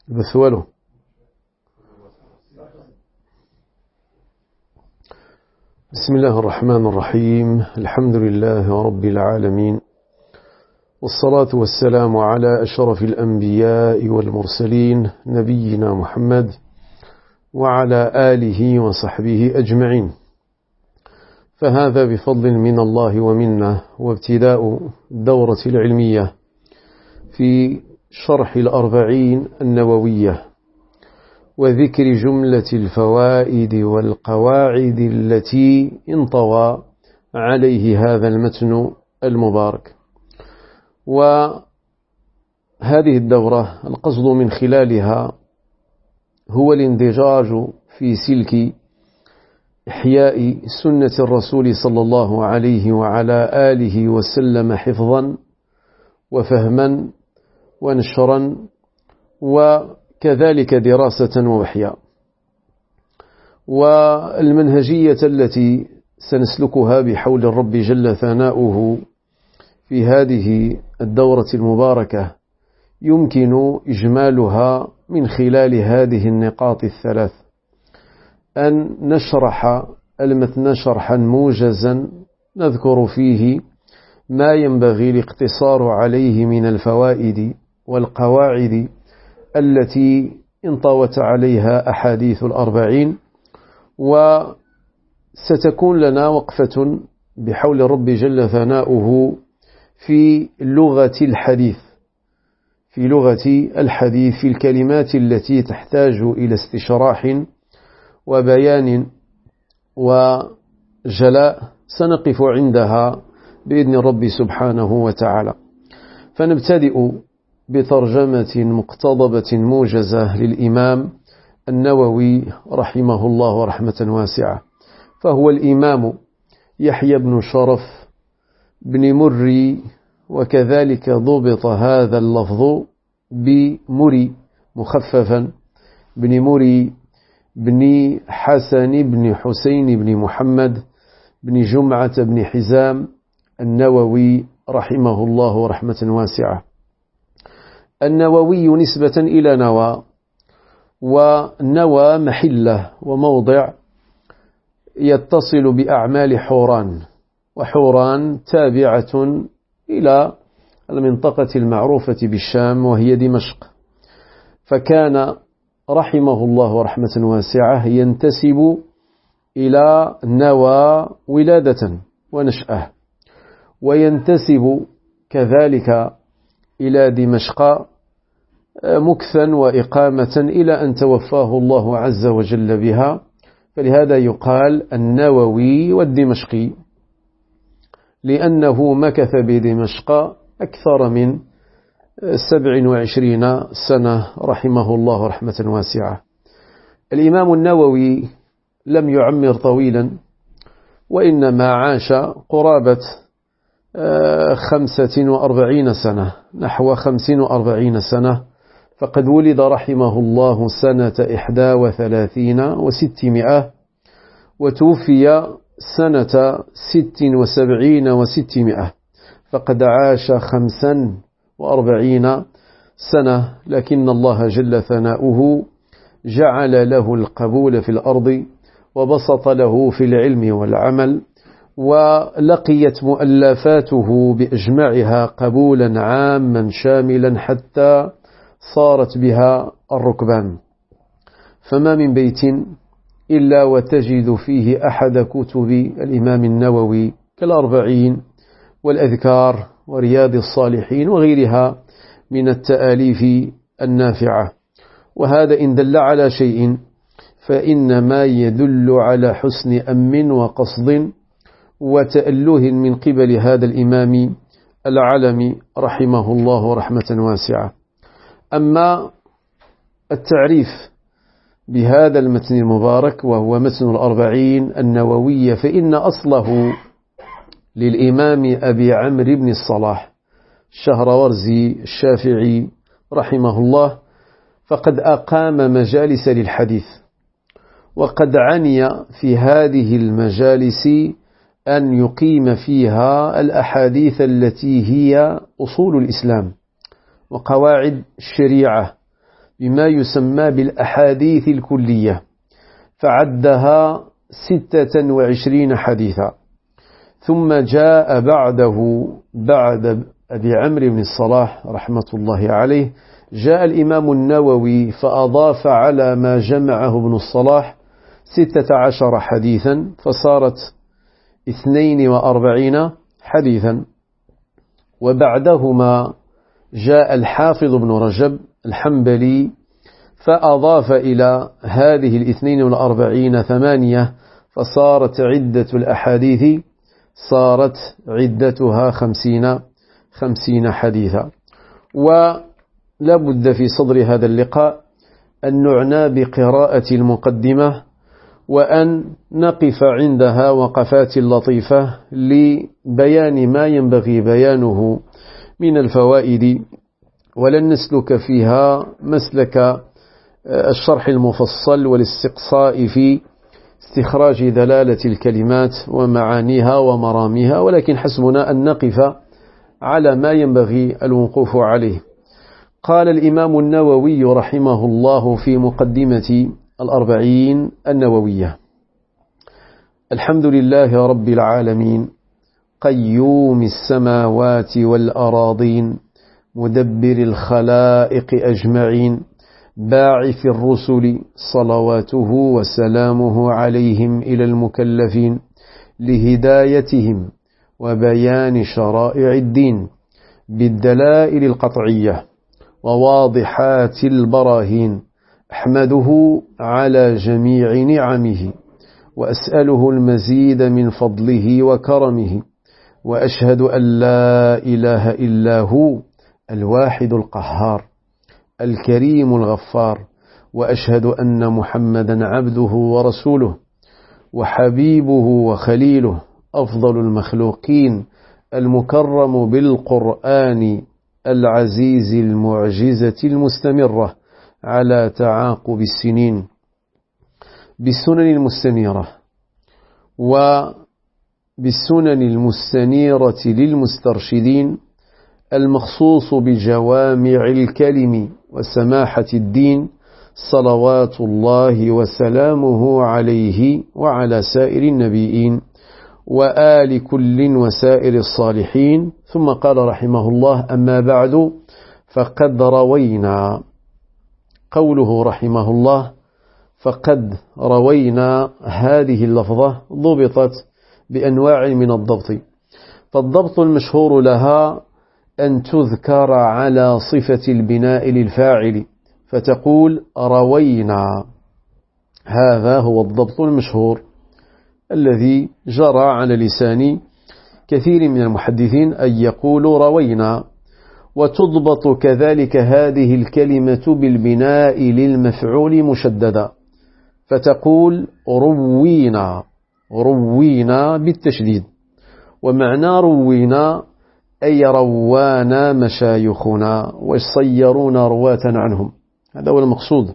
بثوله. بسم الله الرحمن الرحيم. الحمد لله رب العالمين، والصلاة والسلام على أشرف الأنبياء والمرسلين نبينا محمد وعلى آله وصحبه أجمعين. فهذا بفضل من الله ومنه، وابتداء الدورة العلمية في شرح الأربعين النووية وذكر جملة الفوائد والقواعد التي انطوى عليه هذا المتن المبارك. وهذه الدورة القصد من خلالها هو الاندجاج في سلك إحياء سنة الرسول صلى الله عليه وعلى آله وسلم حفظا وفهما ونشرا وكذلك دراسة ووحيا. والمنهجية التي سنسلكها بحول الرب جل ثناؤه في هذه الدورة المباركة يمكن إجمالها من خلال هذه النقاط الثلاث: أن نشرح المتن شرحا موجزا نذكر فيه ما ينبغي الاقتصار عليه من الفوائد والقواعد التي انطوت عليها أحاديث الأربعين، وستكون لنا وقفة بحول الرب جل ثناؤه في لغة الحديث، في الكلمات التي تحتاج إلى استشراح وبيان وجلاء سنقف عندها بإذن الرب سبحانه وتعالى. فنبتدئ بترجمة مقتضبة موجزة للإمام النووي رحمه الله رحمة واسعة. فهو الإمام يحيى بن شرف بن مري، وكذلك ضبط هذا اللفظ بمري مخففا، بن مري بن حسن بن حسين بن محمد بن جمعة بن حزام النووي رحمه الله رحمة واسعة. النووي نسبة إلى نوى، ونوى محلة وموضع يتصل بأعمال حوران، وحوران تابعة إلى المنطقة المعروفة بالشام وهي دمشق. فكان رحمه الله رحمة واسعة ينتسب إلى نوى ولادة ونشأة، وينتسب كذلك إلى دمشق مكثا وإقامة إلى أن توفاه الله عز وجل بها، فلهذا يقال النووي والدمشقي، لأنه مكث بدمشق أكثر من 27 سنة رحمه الله رحمة واسعة. الإمام النووي لم يعمر طويلا، وإنما عاش قرابة 45 سنة، نحو 45 سنة. فقد ولد رحمه الله سنة 31 و600، وتوفي سنة 76 و600، فقد عاش 45 سنة. لكن الله جل ثناؤه جعل له القبول في الأرض، وبسط له في العلم والعمل، ولقيت مؤلفاته بإجماعها قبولا عاما شاملا حتى صارت بها الركبان. فما من بيت إلا وتجد فيه أحد كتب الإمام النووي كالأربعين والأذكار ورياض الصالحين وغيرها من التآليف النافعة. وهذا إن دل على شيء فإنما يدل على حسن أم وقصد وتأله من قبل هذا الإمام العلم رحمه الله رحمة واسعة. أما التعريف بهذا المتن المبارك وهو متن الأربعين النووية، فإن أصله للإمام أبي عمرو بن الصلاح الشهرورزي الشافعي رحمه الله، فقد أقام مجالس للحديث، وقد عني في هذه المجالس أن يقيم فيها الأحاديث التي هي أصول الإسلام وقواعد الشريعة، بما يسمى بالأحاديث الكلية، فعدها 26 حديثا. ثم جاء بعده بعد أبي عمرو بن الصلاح رحمة الله عليه جاء الإمام النووي فأضاف على ما جمعه ابن الصلاح 16 حديثا، فصارت 42 حديثا. وبعدهما جاء الحافظ بن رجب الحنبلي فأضاف إلى هذه 42 8، فصارت عدة الأحاديث صارت عدتها 50 حديثا. ولا بد في صدر هذا اللقاء أن نعنى بقراءة المقدمة، وأن نقف عندها وقفات لطيفة لبيان ما ينبغي بيانه من الفوائد، ولن نسلك فيها مسلك الشرح المفصل والاستقصاء في استخراج دلالة الكلمات ومعانيها ومراميها، ولكن حسبنا أن نقف على ما ينبغي الوقوف عليه. قال الإمام النووي رحمه الله في مقدمة 40 النووية: الحمد لله رب العالمين، قيوم السماوات والأراضين، مدبر الخلائق أجمعين، باعث الرسل صلواته وسلامه عليهم إلى المكلفين لهدايتهم وبيان شرائع الدين بالدلائل القطعية وواضحات البراهين. أحمده على جميع نعمه، وأسأله المزيد من فضله وكرمه، وأشهد أن لا إله إلا هو الواحد القهار الكريم الغفار، وأشهد أن محمدا عبده ورسوله وحبيبه وخليله، أفضل المخلوقين، المكرم بالقرآن العزيز المعجزة المستمرة على تعاقب السنين، بالسنن المستنيرة وبالسنن المستنيرة للمسترشدين، المخصوص بجوامع الكلم وسماحة الدين، صلوات الله وسلامه عليه وعلى سائر النبيين وآل كل وسائر الصالحين. ثم قال رحمه الله: أما بعد، فقد روينا. قوله رحمه الله فقد روينا، هذه اللفظة ضبطت بأنواع من الضبط، فالضبط المشهور لها أن تذكر على صفة البناء للفاعل، فتقول روينا. هذا هو الضبط المشهور الذي جرى على لسان كثير من المحدثين أن يقولوا روينا. وتضبط كذلك هذه الكلمة بالبناء للمفعول مشددا، فتقول روينا، روينا بالتشديد. ومعنى روينا أي روانا مشايخنا وصيرونا رواة عنهم، هذا هو المقصود.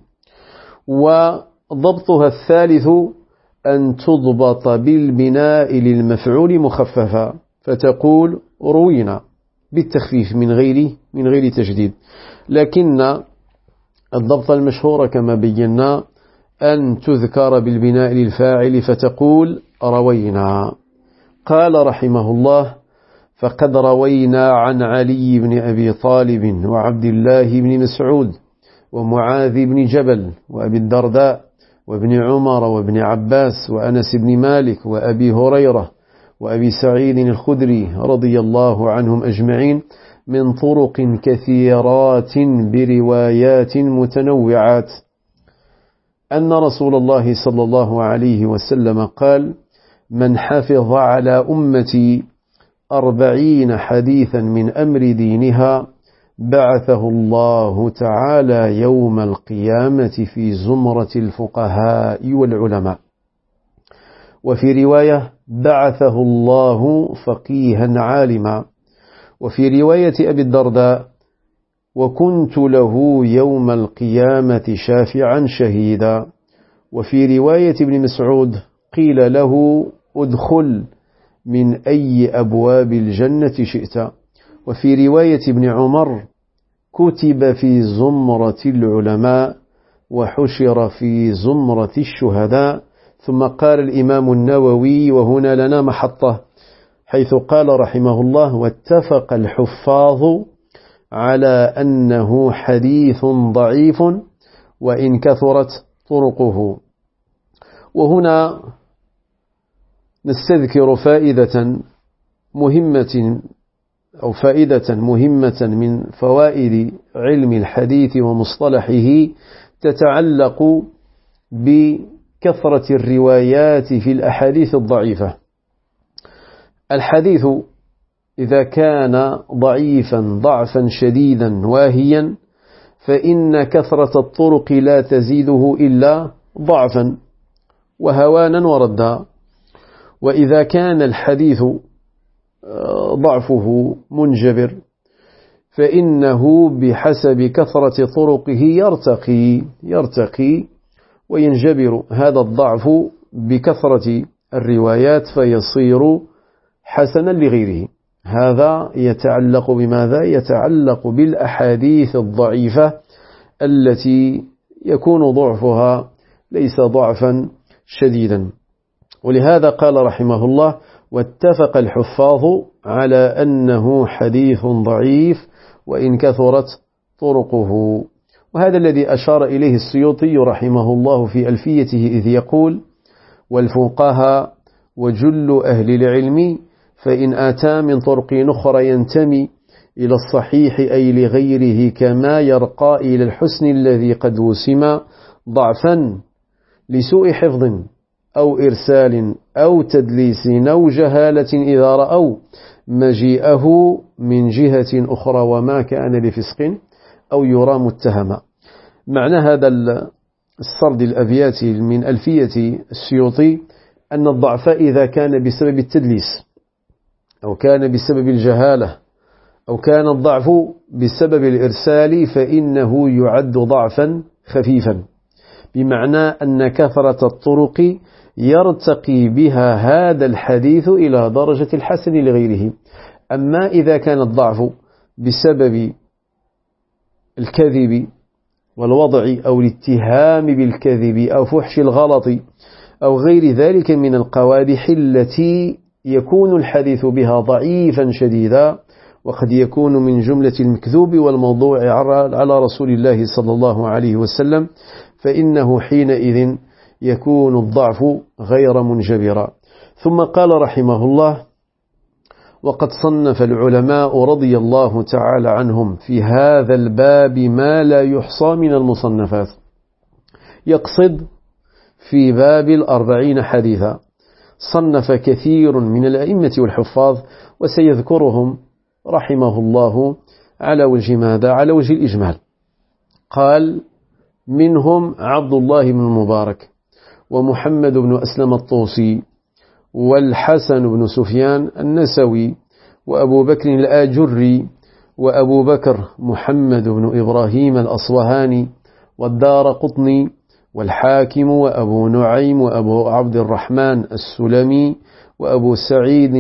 وضبطها الثالث أن تضبط بالبناء للمفعول مخففا، فتقول روينا بالتخفيف من غير تشديد. لكن الضبط المشهور كما بينا أن تذكر بالبناء للفاعل، فتقول روينا. قال رحمه الله: فقد روينا عن علي بن أبي طالب وعبد الله بن مسعود ومعاذ بن جبل وأبي الدرداء وابن عمر وابن عباس وأنس بن مالك وأبي هريرة وأبي سعيد الخدري رضي الله عنهم أجمعين من طرق كثيرات بروايات متنوعات أن رسول الله صلى الله عليه وسلم قال: من حفظ على أمتي 40 حديثا من أمر دينها بعثه الله تعالى يوم القيامة في زمرة الفقهاء والعلماء. وفي رواية: بعثه الله فقيها عالما. وفي رواية أبي الدرداء: وكنت له يوم القيامة شافعا شهيدا. وفي رواية ابن مسعود: قيل له: ادخل من أي أبواب الجنة شئت. وفي رواية ابن عمر: كتب في زمرة العلماء وحشر في زمرة الشهداء. ثم قال الإمام النووي، وهنا لنا محطة، حيث قال رحمه الله: واتفق الحفاظ على أنه حديث ضعيف وإن كثرت طرقه. وهنا نستذكر فائدة مهمة من فوائد علم الحديث ومصطلحه، تتعلق بكثرة الروايات في الأحاديث الضعيفة. الحديث إذا كان ضعيفا ضعفا شديدا واهيا، فإن كثرة الطرق لا تزيده إلا ضعفا وهوانا وردا. وإذا كان الحديث ضعفه منجبر، فإنه بحسب كثرة طرقه يرتقي وينجبر هذا الضعف بكثرة الروايات فيصير حسنا لغيره. هذا يتعلق بماذا؟ يتعلق بالأحاديث الضعيفة التي يكون ضعفها ليس ضعفا شديدا. ولهذا قال رحمه الله: واتفق الحفاظ على أنه حديث ضعيف وإن كثرت طرقه. وهذا الذي أشار إليه السيوطي رحمه الله في ألفيته، إذ يقول: والفقهاء وجل أهل العلم فإن أتى من طرق أخرى ينتمي إلى الصحيح أي لغيره، كما يرقى إلى الحسن الذي قد وسم ضعفا لسوء حفظ أو إرسال أو تدليس أو جهالة، إذا رأوا مجيئه من جهة أخرى وما كان لفسق أو يرى متهما. معنى هذا السرد الأبياتي من ألفية السيوطي أن الضعف إذا كان بسبب التدليس أو كان بسبب الجهالة أو كان الضعف بسبب الإرسال، فإنه يعد ضعفا خفيفا، بمعنى أن كثرة الطرق يرتقي بها هذا الحديث إلى درجة الحسن لغيره. أما إذا كان الضعف بسبب الكذب والوضع أو الاتهام بالكذب أو فحش الغلط أو غير ذلك من القوادح التي يكون الحديث بها ضعيفا شديدا، وقد يكون من جملة المكذوب والموضوع على رسول الله صلى الله عليه وسلم، فإنه حينئذ يكون الضعف غير منجبرا. ثم قال رحمه الله: وقد صنف العلماء رضي الله تعالى عنهم في هذا الباب ما لا يحصى من المصنفات. يقصد في باب 40 حديثا صنف كثير من الأئمة والحفاظ، وسيذكرهم رحمه الله على وجه ماذا؟ على وجه الإجمال. قال: منهم عبد الله بن المبارك، ومحمد بن أسلم الطوسي، والحسن بن سفيان النسوي، وأبو بكر الآجري، وأبو بكر محمد بن إبراهيم الأصبهاني، والدارقطني، والحاكم، وأبو نعيم، وأبو عبد الرحمن السلمي، وأبو سعيد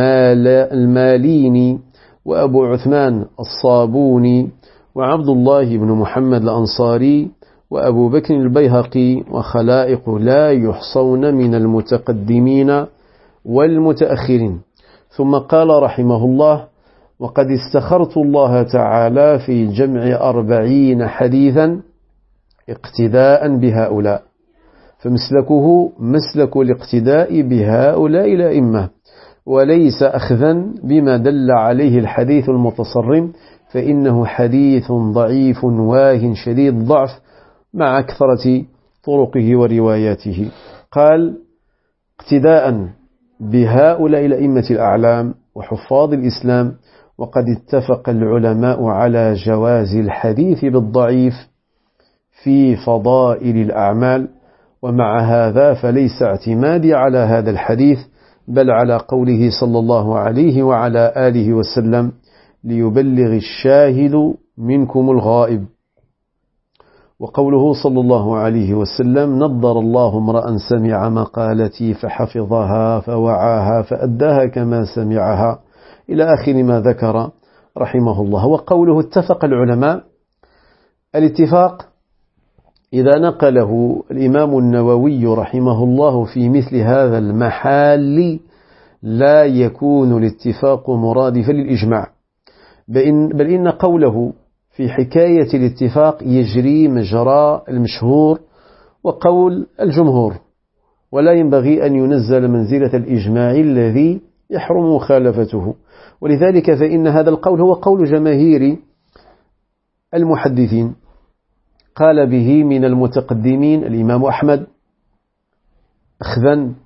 الماليني، وأبو عثمان الصابوني، وعبد الله بن محمد الأنصاري، وأبو بكر البيهقي، وخلائق لا يحصون من المتقدمين والمتأخرين. ثم قال رحمه الله: وقد استخرت الله تعالى في جمع 40 حديثا اقتداء بهؤلاء، فمسلكه مسلك الاقتداء بهؤلاء الأئمة، وليس أخذا بما دل عليه الحديث المتصرم، فإنه حديث ضعيف واه شديد الضعف مع كثرة طرقه ورواياته. قال: اقتداء بهؤلاء الأئمة الأعلام وحفاظ الإسلام. وقد اتفق العلماء على جواز الحديث بالضعيف في فضائل الأعمال، ومع هذا فليس اعتمادي على هذا الحديث، بل على قوله صلى الله عليه وعلى آله وسلم: ليبلغ الشاهد منكم الغائب. وقوله صلى الله عليه وسلم: نضر الله امرأ سمع مقالتي فحفظها فوعاها فأداها كما سمعها، إلى آخر ما ذكر رحمه الله. وقوله اتفق العلماء، الاتفاق إذا نقله الإمام النووي رحمه الله في مثل هذا المحال لا يكون الاتفاق مرادفا للإجماع، بل إن قوله في حكاية الاتفاق يجري مجرى المشهور وقول الجمهور، ولا ينبغي أن ينزل منزلة الإجماع الذي يحرم مخالفته. ولذلك فإن هذا القول هو قول جماهير المحدثين، قال به من المتقدمين الإمام أحمد أخذا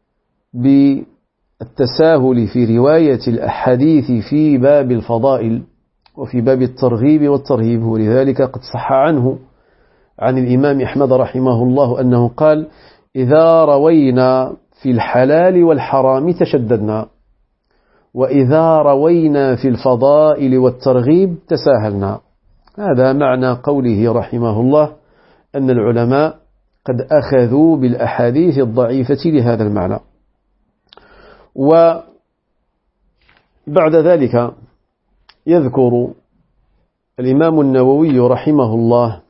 بالتساهل في رواية الأحاديث في باب الفضائل وفي باب الترغيب والترهيب. ولذلك قد صح عنه عن الإمام أحمد رحمه الله أنه قال: إذا روينا في الحلال والحرام تشددنا، وإذا روينا في الفضائل والترغيب تساهلنا. هذا معنى قوله رحمه الله أن العلماء قد أخذوا بالأحاديث الضعيفة لهذا المعنى. وبعد ذلك يذكر الإمام النووي رحمه الله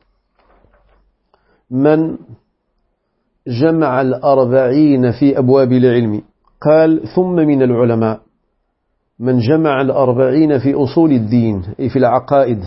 من جمع 40 في أبواب العلم. قال: ثم من العلماء من جمع 40 في أصول الدين أي في العقائد،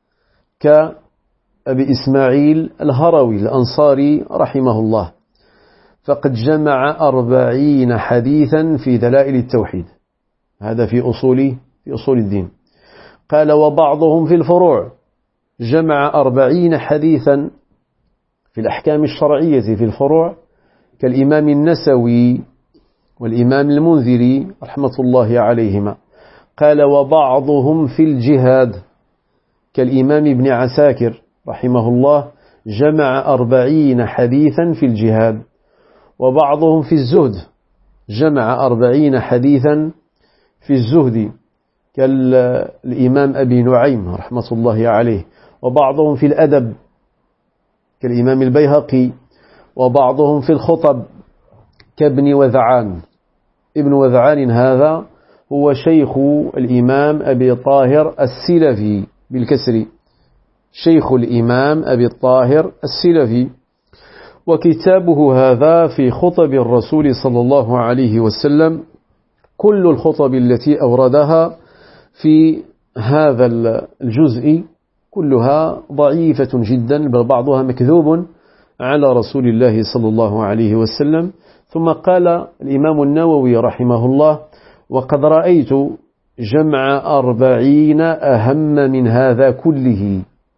كأبي إسماعيل الهروي الأنصاري رحمه الله، فقد جمع 40 حديثا في دلائل التوحيد، هذا في أصول الدين. قال: وبعضهم في الفروع جمع 40 حديثا في الأحكام الشرعية في الفروع، كالإمام النسوي والإمام المنذري رحمة الله عليهما. قال: وبعضهم في الجهاد، كالإمام ابن عساكر رحمه الله جمع 40 حديثا في الجهاد. وبعضهم في الزهد جمع 40 حديثا في الزهد، كالإمام أبي نعيم رحمة الله عليه. وبعضهم في الأدب كالإمام البيهقي. وبعضهم في الخطب كابن وذعان. ابن وذعان هذا هو شيخ الإمام أبي طاهر السلفي بالكسر، شيخ الإمام أبي الطاهر السلفي. وكتابه هذا في خطب الرسول صلى الله عليه وسلم، كل الخطب التي أوردها في هذا الجزء كلها ضعيفة جدا، بل بعضها مكذوب على رسول الله صلى الله عليه وسلم. ثم قال الإمام النووي رحمه الله: وقد رأيت جمع 40 أهم من هذا كله.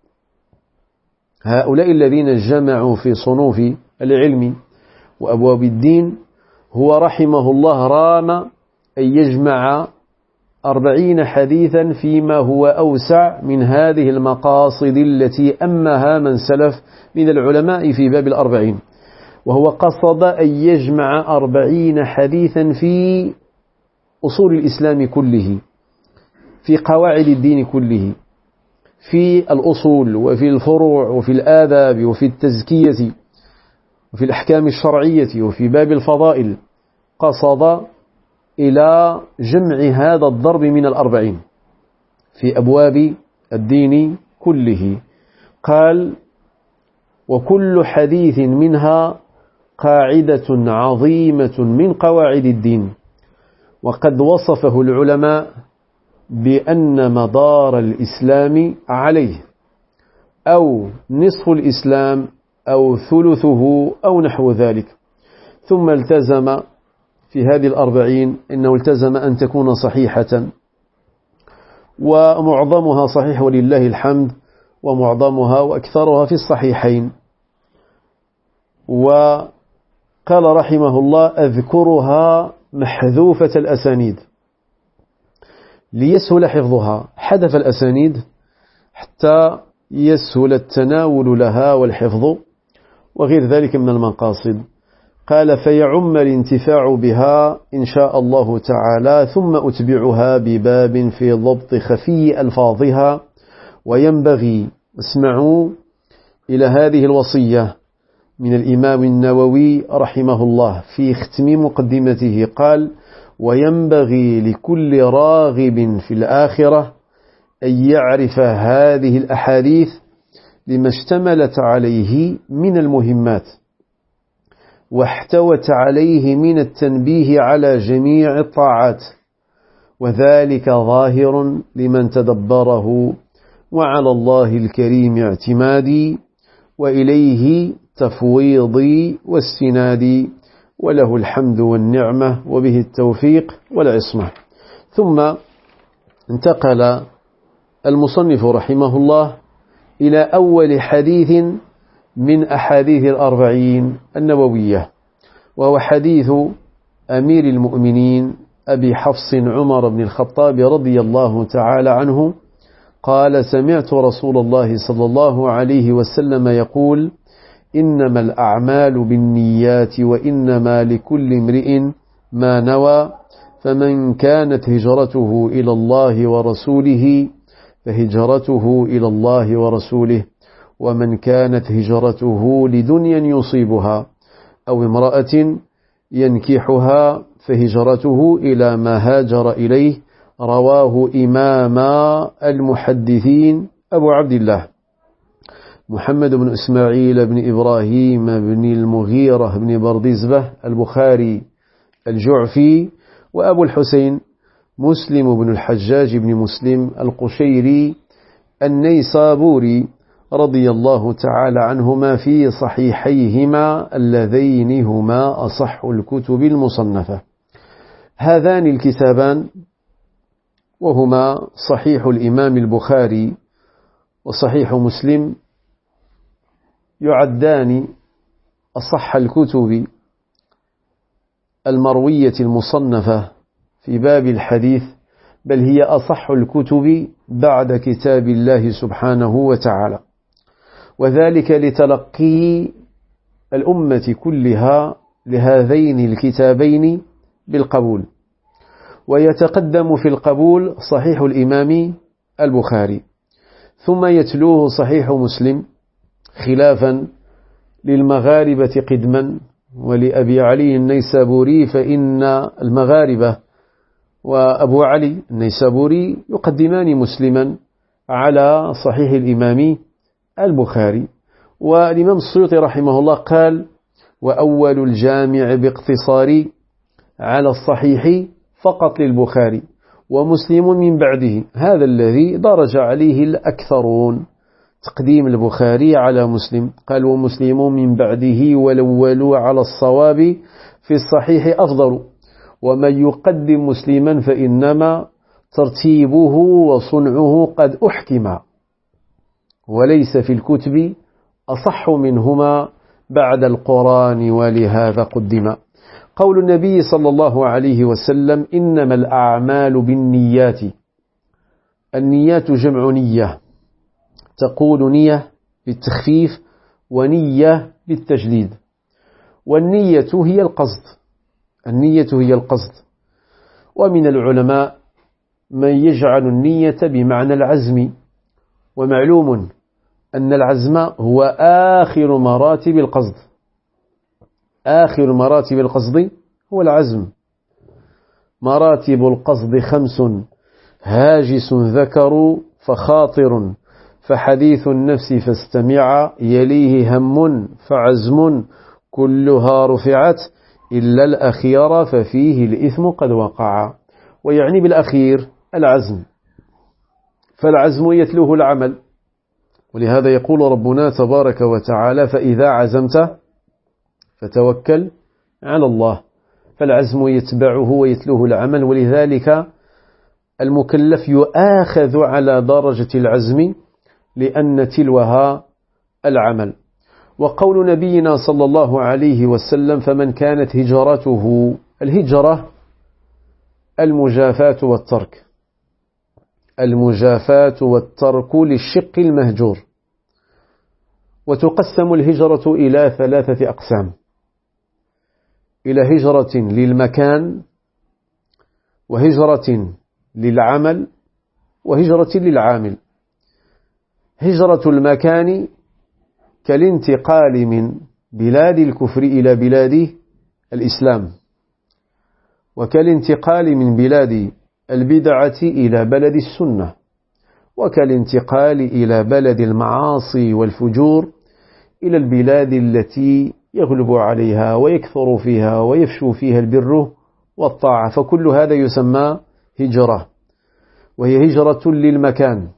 هؤلاء الذين جمعوا في صنوف العلم وأبواب الدين، هو رحمه الله رام أن يجمع 40 حديثا فيما هو أوسع من هذه المقاصد التي أمها من سلف من العلماء في باب 40. وهو قصد أن يجمع 40 حديثا في أصول الإسلام كله، في قواعد الدين كله، في الأصول وفي الفروع وفي الآداب وفي التزكية وفي الأحكام الشرعية وفي باب الفضائل. قصد إلى جمع هذا الضرب من 40 في أبواب الدين كله. قال: وكل حديث منها قاعدة عظيمة من قواعد الدين، وقد وصفه العلماء بأن مدار الإسلام عليه، أو نصف الإسلام أو ثلثه أو نحو ذلك. ثم التزم في هذه 40 إنه التزم أن تكون صحيحة، ومعظمها صحيح ولله الحمد، ومعظمها وأكثرها في الصحيحين. وقال رحمه الله: أذكرها محذوفة الأسانيد ليسهل حفظها. حذف الأسانيد حتى يسهل التناول لها والحفظ وغير ذلك من المقاصد. قال: فيعم الانتفاع بها إن شاء الله تعالى، ثم أتبعها بباب في ضبط خفي ألفاظها. وينبغي، اسمعوا إلى هذه الوصية من الإمام النووي رحمه الله في ختم مقدمته، قال: وينبغي لكل راغب في الآخرة أن يعرف هذه الأحاديث لما اشتملت عليه من المهمات واحتوت عليه من التنبيه على جميع الطاعات، وذلك ظاهر لمن تدبره، وعلى الله الكريم اعتمادي، وإليه تفويضي واستنادي، وله الحمد والنعمة وبه التوفيق والعصمة. ثم انتقل المصنف رحمه الله إلى أول حديث من أحاديث الأربعين النووية، وهو حديث أمير المؤمنين أبي حفص عمر بن الخطاب رضي الله تعالى عنه قال: سمعت رسول الله صلى الله عليه وسلم يقول: إنما الأعمال بالنيات وإنما لكل امرئ ما نوى، فمن كانت هجرته إلى الله ورسوله فهجرته إلى الله ورسوله، ومن كانت هجرته لدنيا يصيبها أو امرأة ينكحها فهجرته إلى ما هاجر إليه. رواه إمام المحدثين أبو عبد الله محمد بن إسماعيل بن إبراهيم بن المغيرة بن بردزبة البخاري الجعفي، وأبو الحسين مسلم بن الحجاج بن مسلم القشيري النيسابوري رضي الله تعالى عنهما في صحيحيهما اللذين هما أصح الكتب المصنفة. هذان الكتابان وهما صحيح الإمام البخاري وصحيح مسلم يعدان أصح الكتب المروية المصنفة في باب الحديث، بل هي أصح الكتب بعد كتاب الله سبحانه وتعالى، وذلك لتلقي الأمة كلها لهذين الكتابين بالقبول. ويتقدم في القبول صحيح الإمام البخاري، ثم يتلوه صحيح مسلم، خلافا للمغاربة قدما ولأبي علي النيسابوري، فإن المغاربة وأبو علي النيسابوري يقدمان مسلما على صحيح الإمام البخاري. والإمام السيوطي رحمه الله قال: وأول الجامع باقتصار على الصحيح فقط للبخاري، ومسلم من بعده. هذا الذي درج عليه الأكثرون، تقديم البخاري على مسلم. قال: ومسلم من بعده، والأول على الصواب في الصحيح أفضل، ومن يقدم مسلما فإنما ترتيبه وصنعه قد أحكم، وليس في الكتب أصح منهما بعد القرآن، ولهذا قدم. قول النبي صلى الله عليه وسلم: إنما الأعمال بالنيات. النيات جمع نية، تقول نية بالتخفيف ونية بالتجديد، والنية هي القصد. النية هي القصد. ومن العلماء من يجعل النية بمعنى العزم، ومعلوم أن العزم هو آخر مراتب القصد. آخر مراتب القصد هو العزم. مراتب القصد 5: هاجس ذكر فخاطر، فحديث النفس فاستمع، يليه هم فعزم، كلها رفعت إلا الأخير ففيه الإثم قد وقع. ويعني بالأخير العزم، فالعزم يتلوه العمل، ولهذا يقول ربنا تبارك وتعالى: فإذا عزمت فتوكل على الله. فالعزم يتبعه ويتلوه العمل، ولذلك المكلف يؤاخذ على درجة العزم لأن تلوها العمل. وقول نبينا صلى الله عليه وسلم: فمن كانت هجرته، الهجرة المجافاة والترك، المجافاة والترك للشق المهجور. وتقسم الهجرة إلى 3 أقسام: إلى هجرة للمكان، وهجرة للعمل، وهجرة للعامل. هجرة المكان كالانتقال من بلاد الكفر إلى بلاد الإسلام، وكالانتقال من بلاد البدعة إلى بلد السنة، وكالانتقال إلى بلد المعاصي والفجور إلى البلاد التي يغلب عليها ويكثر فيها ويفشو فيها البر والطاعة، فكل هذا يسمى هجرة، وهي هجرة للمكان،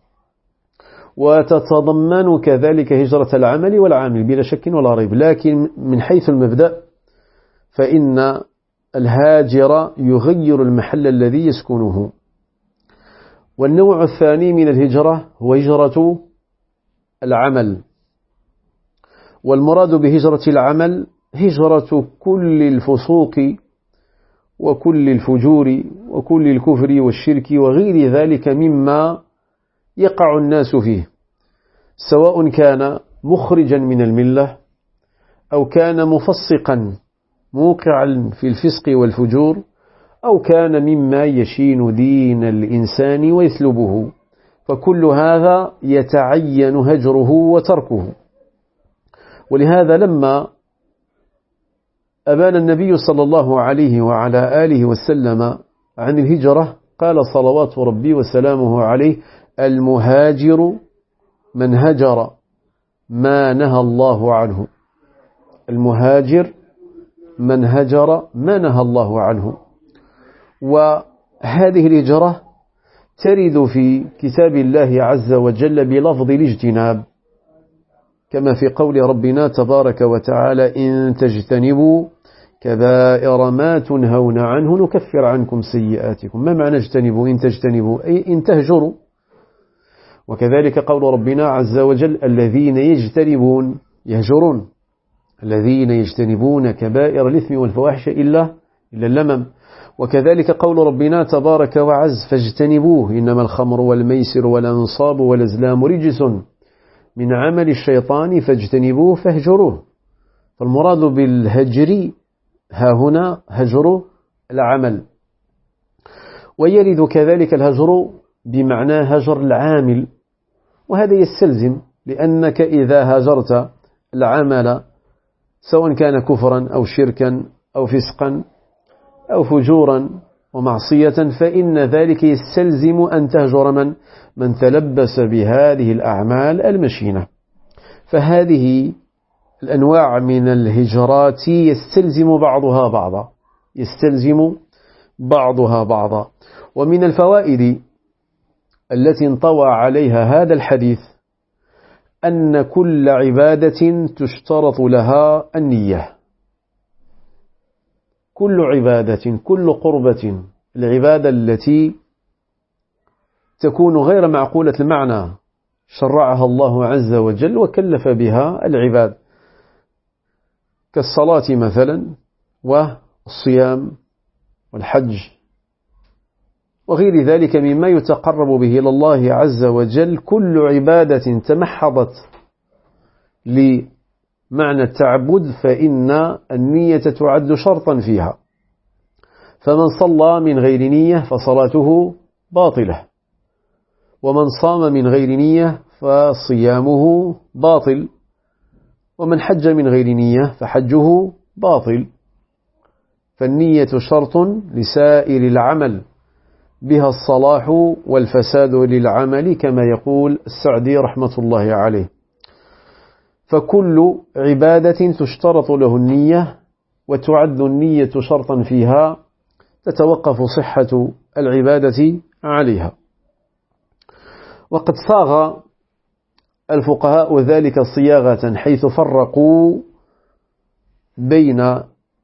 وتتضمن كذلك هجرة العمل والعامل بلا شك ولا ريب. لكن من حيث المبدأ فإن الهاجر يغير المحل الذي يسكنه. والنوع الثاني من الهجرة هو هجرة العمل، والمراد بهجرة العمل هجرة كل الفسوق وكل الفجور وكل الكفر والشرك وغير ذلك مما يقع الناس فيه، سواء كان مخرجا من الملة أو كان مفسقا موقعا في الفسق والفجور أو كان مما يشين دين الإنسان ويسلبه، فكل هذا يتعين هجره وتركه. ولهذا لما أبان النبي صلى الله عليه وعلى آله وسلم عن الهجرة قال صلوات ربي وسلامه عليه: المهاجر من هجر ما نهى الله عنه. المهاجر من هجر ما نهى الله عنه. وهذه الهجرة ترد في كتاب الله عز وجل بلفظ الاجتناب، كما في قول ربنا تبارك وتعالى: إن تجتنبوا كبائر ما تنهون عنه نكفر عنكم سيئاتكم. ما معنى اجتنبوا؟ إن تجتنبوا أي إن تهجروا. وكذلك قول ربنا عز وجل: الذين يهجرون الذين يجتنبون كبائر الإثم والفواحش إلا اللمم. وكذلك قول ربنا تبارك وعز: فاجتنبوه إنما الخمر والميسر والأنصاب والأزلام رجس من عمل الشيطان فاجتنبوه فاهجروه. فالمراد بالهجر ها هنا هجر العمل. ويرد كذلك الهجر بمعنى هجر العامل، وهذا يستلزم، لأنك إذا هاجرت العمل سواء كان كفرا أو شركا أو فسقا أو فجورا ومعصية فإن ذلك يستلزم أن تهجر من تلبس بهذه الأعمال المشينة. فهذه الأنواع من الهجرات يستلزم بعضها بعضا. ومن الفوائد التي انطوى عليها هذا الحديث أن كل عبادة تشترط لها النية. كل عبادة، كل قربة، العبادة التي تكون غير معقولة المعنى شرعها الله عز وجل وكلف بها العباد، كالصلاة مثلا والصيام والحج وغير ذلك مما يتقرب به إلى الله عز وجل. كل عبادة تمحضت لمعنى التعبد فإن النية تعد شرطا فيها. فمن صلى من غير نية فصلاته باطلة، ومن صام من غير نية فصيامه باطل، ومن حج من غير نية فحجه باطل. فالنية شرط لسائر العمل، بها الصلاح والفساد للعمل، كما يقول السعدي رحمة الله عليه. فكل عبادة تشترط له النية وتعد النية شرطا فيها تتوقف صحة العبادة عليها. وقد صاغ الفقهاء ذلك صياغة حيث فرقوا بين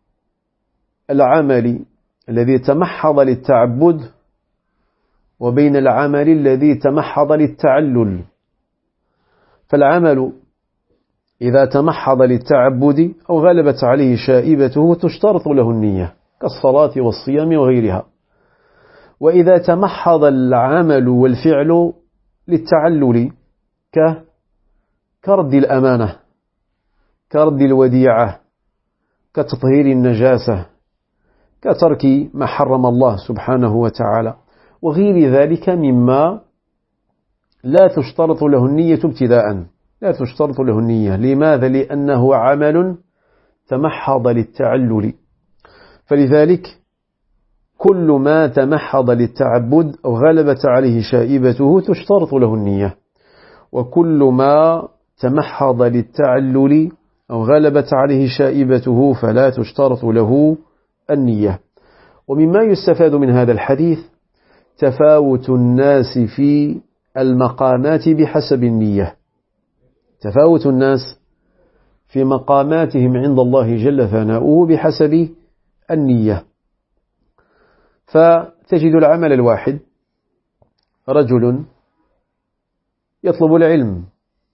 العمل الذي تمحض للتعبد وبين العمل الذي تمحض للتعلل. فالعمل إذا تمحض للتعبد أو غلبت عليه شائبته تشترط له النية كالصلاة والصيام وغيرها. وإذا تمحض العمل والفعل للتعلل كرد الأمانة، كرد الوديعة، كتطهير النجاسة، كترك ما حرم الله سبحانه وتعالى وغير ذلك مما لا تشترط له النية ابتداء، لا تشترط له النية. لماذا؟ لأنه عمل تمحض للتعلل. فلذلك كل ما تمحض للتعبد أو غلبت عليه شائبته تشترط له النية، وكل ما تمحض للتعلل أو غلبت عليه شائبته فلا تشترط له النية. ومما يستفاد من هذا الحديث تفاوت الناس في المقامات بحسب النية، تفاوت الناس في مقاماتهم عند الله جل ثناؤه بحسب النية. فتجد العمل الواحد، رجل يطلب العلم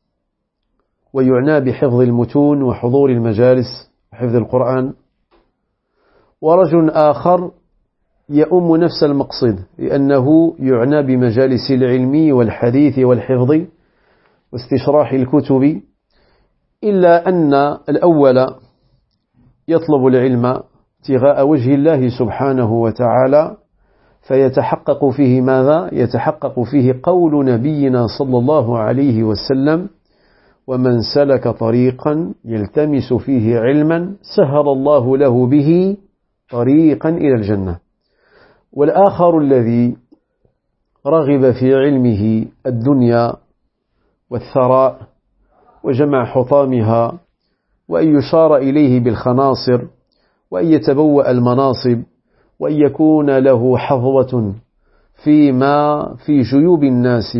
ويعنى بحفظ المتون وحضور المجالس وحفظ القرآن، ورجل آخر يؤم نفس المقصد لأنه يعنى بمجالس العلم والحديث والحفظ واستشراح الكتب، إلا أن الأول يطلب العلم ابتغاء وجه الله سبحانه وتعالى، فيتحقق فيه ماذا؟ يتحقق فيه قول نبينا صلى الله عليه وسلم: ومن سلك طريقا يلتمس فيه علما سهل الله له به طريقا إلى الجنة. والآخر الذي رغب في علمه الدنيا والثراء وجمع حطامها، وأن يشار إليه بالخناصر، وأن يتبوأ المناصب، وأن يكون له حظوة فيما في جيوب الناس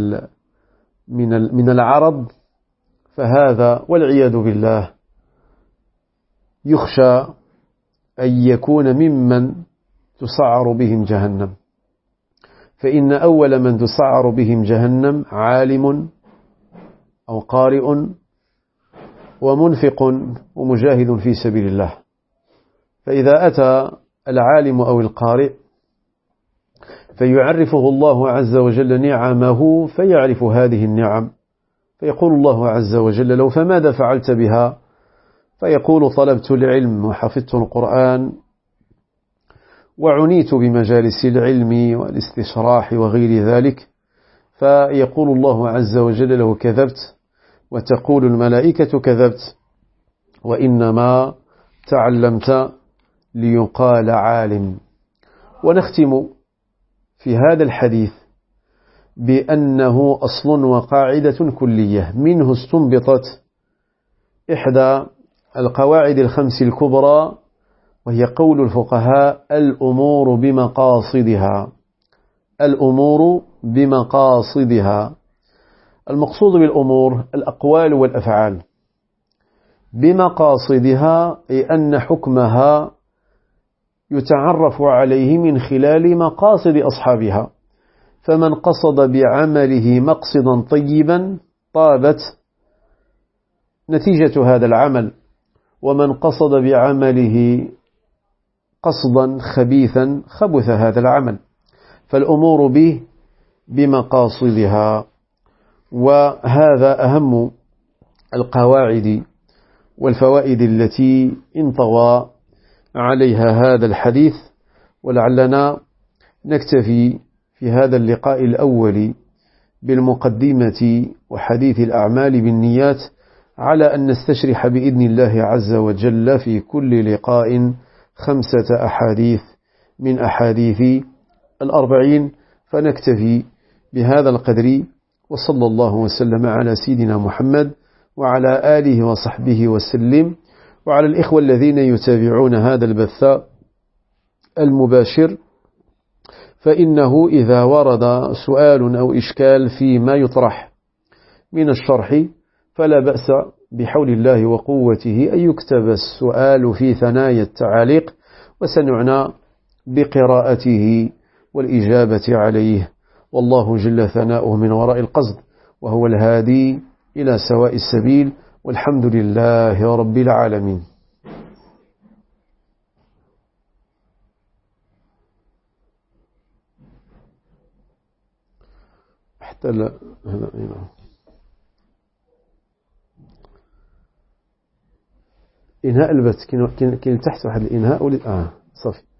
من العرض، فهذا والعياذ بالله يخشى أن يكون ممن تسعر بهم جهنم. فإن أول من تسعر بهم جهنم عالم أو قارئ ومنفق ومجاهد في سبيل الله. فإذا أتى العالم أو القارئ فيعرفه الله عز وجل نعمه فيعرف هذه النعم، فيقول الله عز وجل له: فماذا فعلت بها؟ فيقول: طلبت العلم وحفظت القرآن وعنيت بمجالس العلم والاستشراح وغير ذلك. فيقول الله عز وجل له: كذبت، وتقول الملائكة: كذبت، وإنما تعلمت ليقال عالم. ونختم في هذا الحديث بأنه أصل وقاعدة كلية منه استنبطت إحدى القواعد الخمس الكبرى، وهي قول الفقهاء: الأمور بمقاصدها. الأمور بمقاصدها، المقصود بالأمور الأقوال والأفعال. بمقاصدها أي أن حكمها يتعرف عليه من خلال مقاصد أصحابها، فمن قصد بعمله مقصدا طيبا طابت نتيجة هذا العمل، ومن قصد بعمله قصدا خبيثا خبث هذا العمل. فالأمور بمقاصدها، وهذا أهم القواعد والفوائد التي انطوى عليها هذا الحديث. ولعلنا نكتفي في هذا اللقاء الأول بالمقدمة وحديث الأعمال بالنيات، على أن نستشرح بإذن الله عز وجل في كل لقاء 5 أحاديث من أحاديث 40. فنكتفي بهذا القدر، وصلى الله وسلم على سيدنا محمد وعلى آله وصحبه وسلم. وعلى الإخوة الذين يتابعون هذا البث المباشر، فإنه إذا ورد سؤال أو إشكال فيما يطرح من الشرح فلا بأس بحول الله وقوته أن يكتب السؤال في ثنايا التعاليق، وسنعنى بقراءته والإجابة عليه. والله جل ثناؤه من وراء القصد، وهو الهادي إلى سواء السبيل، والحمد لله رب العالمين. حتى إنهاء البث كاين تحت واحد الإنهاء صافي.